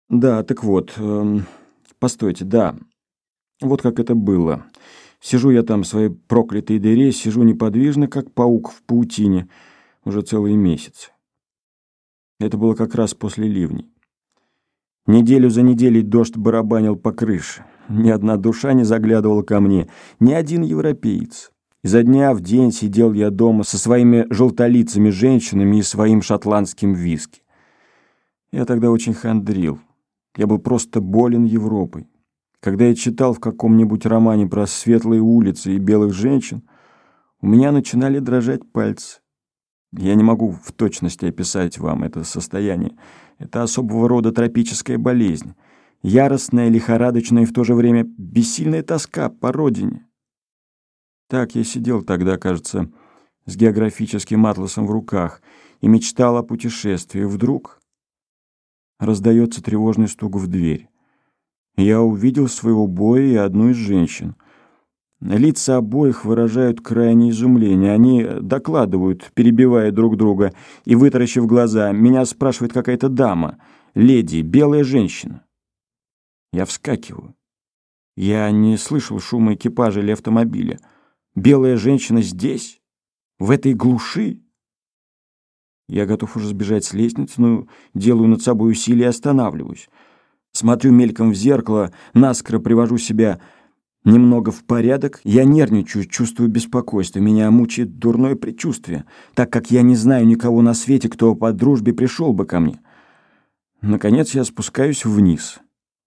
Да, так вот, постойте, да, вот как это было. Сижу я там в своей проклятой дыре, сижу неподвижно, как паук в паутине, уже целый месяц. Это было как раз после ливней. Неделю за неделей дождь барабанил по крыше. Ни одна душа не заглядывала ко мне, ни один европеец. Изо дня в день сидел я дома со своими желтолицами женщинами и своим шотландским виски. Я тогда очень хандрил. Я был просто болен Европой. Когда я читал в каком-нибудь романе про светлые улицы и белых женщин, у меня начинали дрожать пальцы. Я не могу в точности описать вам это состояние. Это особого рода тропическая болезнь. Яростная, лихорадочная и в то же время бессильная тоска по родине. Так я сидел тогда, кажется, с географическим атласом в руках и мечтал о путешествии. Вдруг раздается тревожный стук в дверь. Я увидел своего боя и одну из женщин. Лица обоих выражают крайнее изумление. Они докладывают, перебивая друг друга и вытаращив глаза. Меня спрашивает какая-то дама, леди, белая женщина. Я вскакиваю. Я не слышал шума экипажа или автомобиля. Белая женщина здесь? В этой глуши? Я готов уже сбежать с лестницы, но делаю над собой усилие и останавливаюсь. Смотрю мельком в зеркало, наскоро привожу себя немного в порядок. Я нервничаю, чувствую беспокойство. Меня мучает дурное предчувствие, так как я не знаю никого на свете, кто по дружбе пришел бы ко мне. Наконец я спускаюсь вниз.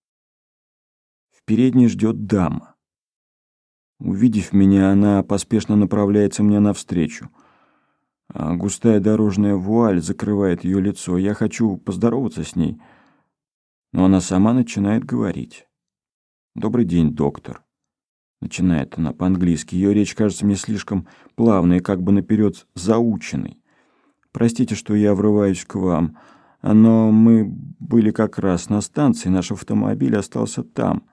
В передней ждет дама. Увидев меня, она поспешно направляется мне навстречу. Густая дорожная вуаль закрывает ее лицо. Я хочу поздороваться с ней, но она сама начинает говорить. «Добрый день, доктор». Начинает она по-английски. Ее речь кажется мне слишком плавной, как бы наперед заученной. «Простите, что я врываюсь к вам, но мы были как раз на станции, наш автомобиль остался там».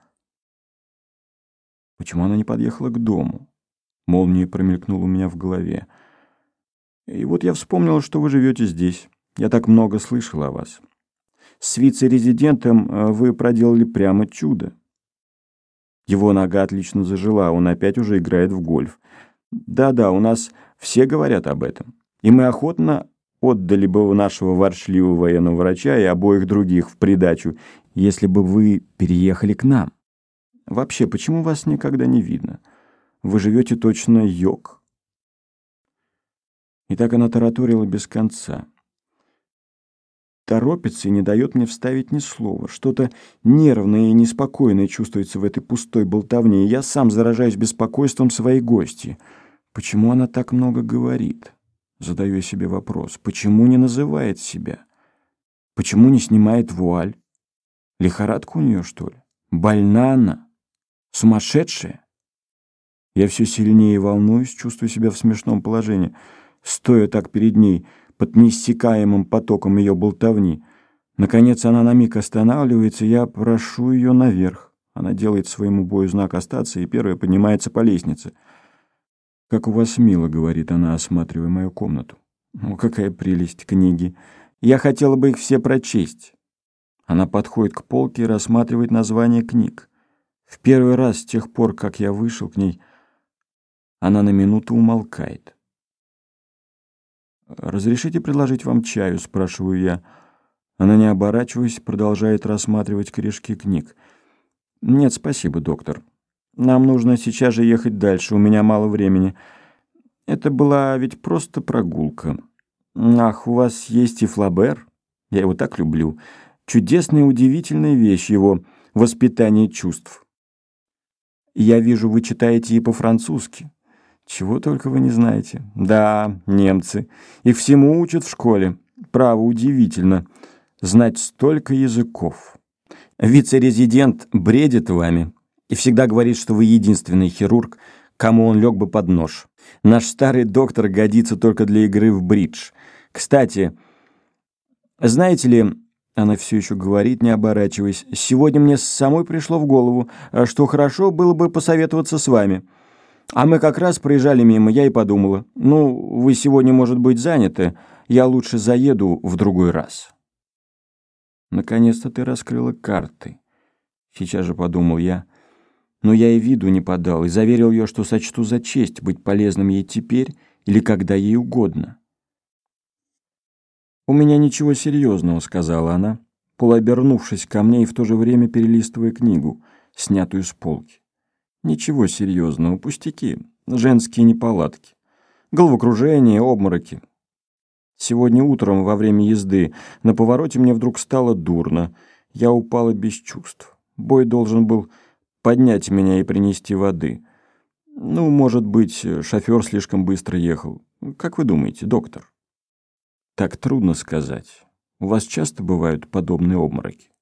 Почему она не подъехала к дому? Молния промелькнула у меня в голове. И вот я вспомнил, что вы живете здесь. Я так много слышал о вас. С вице-резидентом вы проделали прямо чудо. Его нога отлично зажила, он опять уже играет в гольф. Да-да, у нас все говорят об этом. И мы охотно отдали бы нашего ворчливого военного врача и обоих других в придачу, если бы вы переехали к нам. Вообще, почему вас никогда не видно? Вы живете точно йог. И так она тараторила без конца. Торопится и не дает мне вставить ни слова. Что-то нервное и неспокойное чувствуется в этой пустой болтовне, и я сам заражаюсь беспокойством своей гости. Почему она так много говорит? Задаю я себе вопрос. Почему не называет себя? Почему не снимает вуаль? Лихорадка у нее, что ли? Больна она? Сумасшедшая? Я все сильнее волнуюсь, чувствую себя в смешном положении, стоя так перед ней, под неиссякаемым потоком ее болтовни. Наконец она на миг останавливается, я прошу ее наверх. Она делает своему бою знак остаться и первая поднимается по лестнице. «Как у вас мило», — говорит она, осматривая мою комнату. «О, какая прелесть книги! Я хотела бы их все прочесть». Она подходит к полке и рассматривает названия книг. В первый раз с тех пор, как я вышел к ней, она на минуту умолкает. «Разрешите предложить вам чаю?» — спрашиваю я. Она, не оборачиваясь, продолжает рассматривать корешки книг. «Нет, спасибо, доктор. Нам нужно сейчас же ехать дальше, у меня мало времени. Это была ведь просто прогулка. Ах, у вас есть и Флабер. Я его так люблю. Чудесная и удивительная вещь его «Воспитание чувств». Я вижу, вы читаете и по-французски. Чего только вы не знаете. Да, немцы. Их всему учат в школе. Право, удивительно. Знать столько языков. Вице-резидент бредит вами и всегда говорит, что вы единственный хирург, кому он лег бы под нож. Наш старый доктор годится только для игры в бридж. Кстати, знаете ли, она все еще говорит, не оборачиваясь, сегодня мне самой пришло в голову, что хорошо было бы посоветоваться с вами. А мы как раз проезжали мимо, я и подумала, ну, вы сегодня, может быть, заняты, я лучше заеду в другой раз». Наконец-то ты раскрыла карты. Сейчас же подумал я. Но я и виду не подал, и заверил ее, что сочту за честь быть полезным ей теперь или когда ей угодно. «У меня ничего серьезного», — сказала она, полуобернувшись ко мне и в то же время перелистывая книгу, снятую с полки. «Ничего серьезного, пустяки, женские неполадки, головокружение, обмороки. Сегодня утром во время езды на повороте мне вдруг стало дурно, я упала без чувств. Бой должен был поднять меня и принести воды. Ну, может быть, шофер слишком быстро ехал. Как вы думаете, доктор?» «Так трудно сказать. У вас часто бывают подобные обмороки?»